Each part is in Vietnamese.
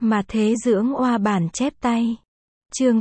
Mà thế dưỡng oa bản chép tay. Chương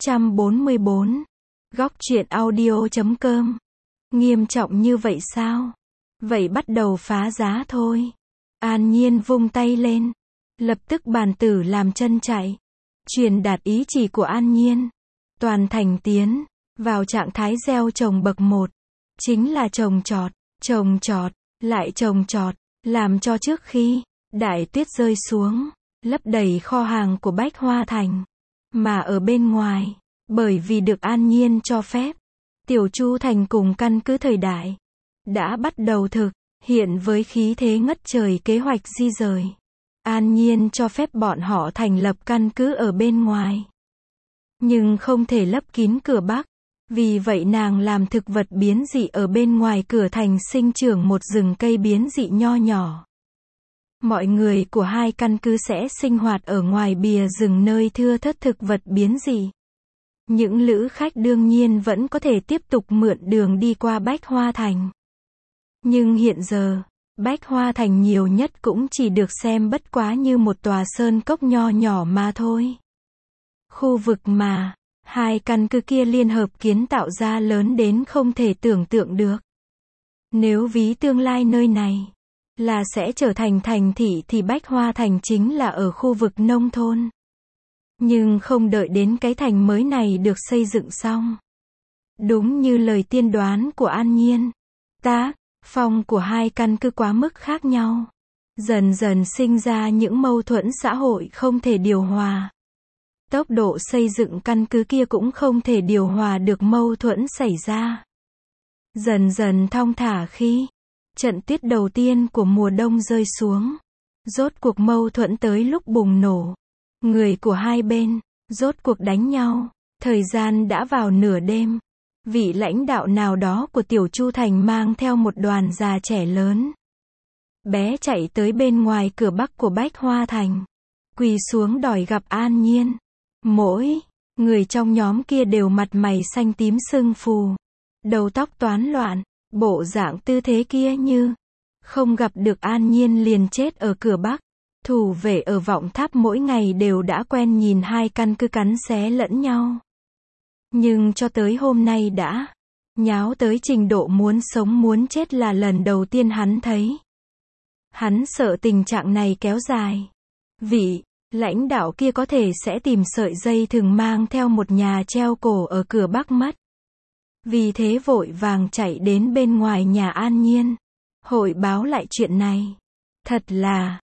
844. Góc truyện audio.com. Nghiêm trọng như vậy sao? Vậy bắt đầu phá giá thôi. An Nhiên vung tay lên. Lập tức bàn tử làm chân chạy. Truyền đạt ý chỉ của An Nhiên. Toàn thành tiến vào trạng thái gieo trồng bậc 1. Chính là trồng trọt, lại trồng trọt, làm cho trước khi đại tuyết rơi xuống, lấp đầy kho hàng của Bách Hoa Thành. Mà ở bên ngoài, bởi vì được An Nhiên cho phép, Tiểu Chu Thành cùng căn cứ thời đại đã bắt đầu thực hiện với khí thế ngất trời kế hoạch di rời. An Nhiên cho phép bọn họ thành lập căn cứ ở bên ngoài, nhưng không thể lấp kín cửa Bắc. Vì vậy nàng làm thực vật biến dị ở bên ngoài cửa thành sinh trưởng một rừng cây biến dị nho nhỏ. Mọi người của hai căn cứ sẽ sinh hoạt ở ngoài bìa rừng nơi thưa thớt thực vật biến dị. Những lữ khách đương nhiên vẫn có thể tiếp tục mượn đường đi qua Bách Hoa Thành. Nhưng hiện giờ, Bách Hoa Thành nhiều nhất cũng chỉ được xem bất quá như một tòa sơn cốc nho nhỏ mà thôi. Khu vực mà hai căn cứ kia liên hợp kiến tạo ra lớn đến không thể tưởng tượng được. Nếu ví tương lai nơi này là sẽ trở thành thành thị thì Bách Hoa Thành chính là ở khu vực nông thôn. Nhưng không đợi đến cái thành mới này được xây dựng xong. Đúng như lời tiên đoán của An Nhiên, tác phong của hai căn cứ quá mức khác nhau. Dần dần sinh ra những mâu thuẫn xã hội không thể điều hòa. Tốc độ xây dựng căn cứ kia cũng không thể điều hòa được mâu thuẫn xảy ra. Dần dần thong thả khi trận tuyết đầu tiên của mùa đông rơi xuống. Rốt cuộc mâu thuẫn tới lúc bùng nổ. Người của hai bên rốt cuộc đánh nhau. Thời gian đã vào nửa đêm. Vị lãnh đạo nào đó của Tiểu Chu Thành mang theo một đoàn già trẻ lớn bé chạy tới bên ngoài cửa Bắc của Bách Hoa Thành, quỳ xuống đòi gặp An Nhiên. Mỗi người trong nhóm kia đều mặt mày xanh tím sưng phù, đầu tóc toán loạn, bộ dạng tư thế kia như không gặp được An Nhiên liền chết ở cửa Bắc. Thủ vệ ở Vọng Tháp mỗi ngày đều đã quen nhìn hai căn cứ cắn xé lẫn nhau. Nhưng cho tới hôm nay đã nháo tới trình độ muốn sống muốn chết là lần đầu tiên hắn thấy. Hắn sợ tình trạng này kéo dài. Vị lãnh đạo kia có thể sẽ tìm sợi dây thừng mang theo một nhà treo cổ ở cửa Bắc mất. Vì thế vội vàng chạy đến bên ngoài nhà An Nhiên, hội báo lại chuyện này. Thật là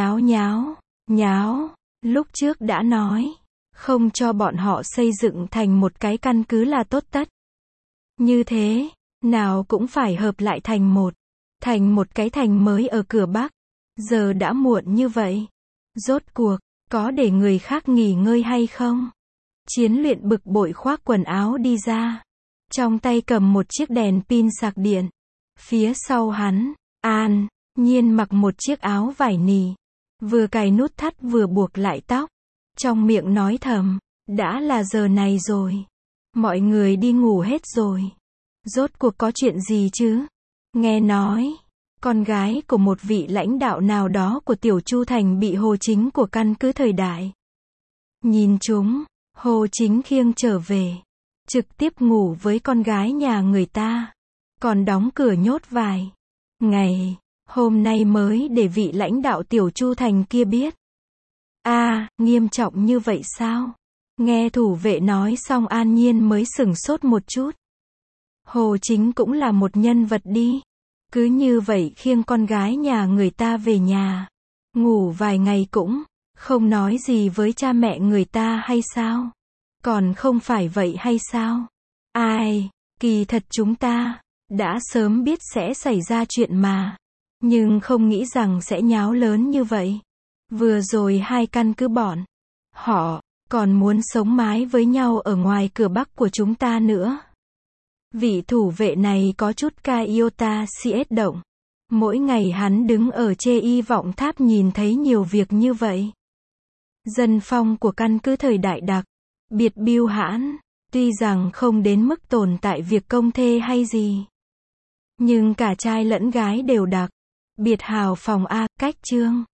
nháo, lúc trước đã nói, không cho bọn họ xây dựng thành một cái căn cứ là tốt tất. Như thế, nào cũng phải hợp lại thành một cái thành mới ở cửa Bắc. Giờ đã muộn như vậy. Rốt cuộc, có để người khác nghỉ ngơi hay không? Chiến luyện bực bội khoác quần áo đi ra. Trong tay cầm một chiếc đèn pin sạc điện. Phía sau hắn, An Nhiên mặc một chiếc áo vải nỉ. Vừa cài nút thắt vừa buộc lại tóc. Trong miệng nói thầm, đã là giờ này rồi. Mọi người đi ngủ hết rồi. Rốt cuộc có chuyện gì chứ? Nghe nói, con gái của một vị lãnh đạo nào đó của Tiểu Chu Thành bị Hồ Chính của căn cứ thời đại nhìn chúng. Hồ Chính khiêng trở về, trực tiếp ngủ với con gái nhà người ta, còn đóng cửa nhốt vài ngày. Hôm nay mới để vị lãnh đạo Tiểu Chu Thành kia biết. Nghiêm trọng như vậy sao? Nghe thủ vệ nói xong An Nhiên mới sửng sốt một chút. Hồ Chính cũng là một nhân vật đi. Cứ như vậy khiêng con gái nhà người ta về nhà, ngủ vài ngày cũng không nói gì với cha mẹ người ta hay sao? Còn không phải vậy hay sao? Kỳ thật chúng ta đã sớm biết sẽ xảy ra chuyện mà, nhưng không nghĩ rằng sẽ nháo lớn như vậy. Vừa rồi hai căn cứ bọn họ còn muốn sống mái với nhau ở ngoài cửa Bắc của chúng ta nữa. Vị thủ vệ này có chút ca iota siết động. Mỗi ngày hắn đứng ở chê y Vọng Tháp nhìn thấy nhiều việc như vậy. Dân phong của căn cứ thời đại đặc biệt bưu hãn, tuy rằng không đến mức tồn tại việc công thê hay gì, nhưng cả trai lẫn gái đều đặc biệt hào phóng cách trương.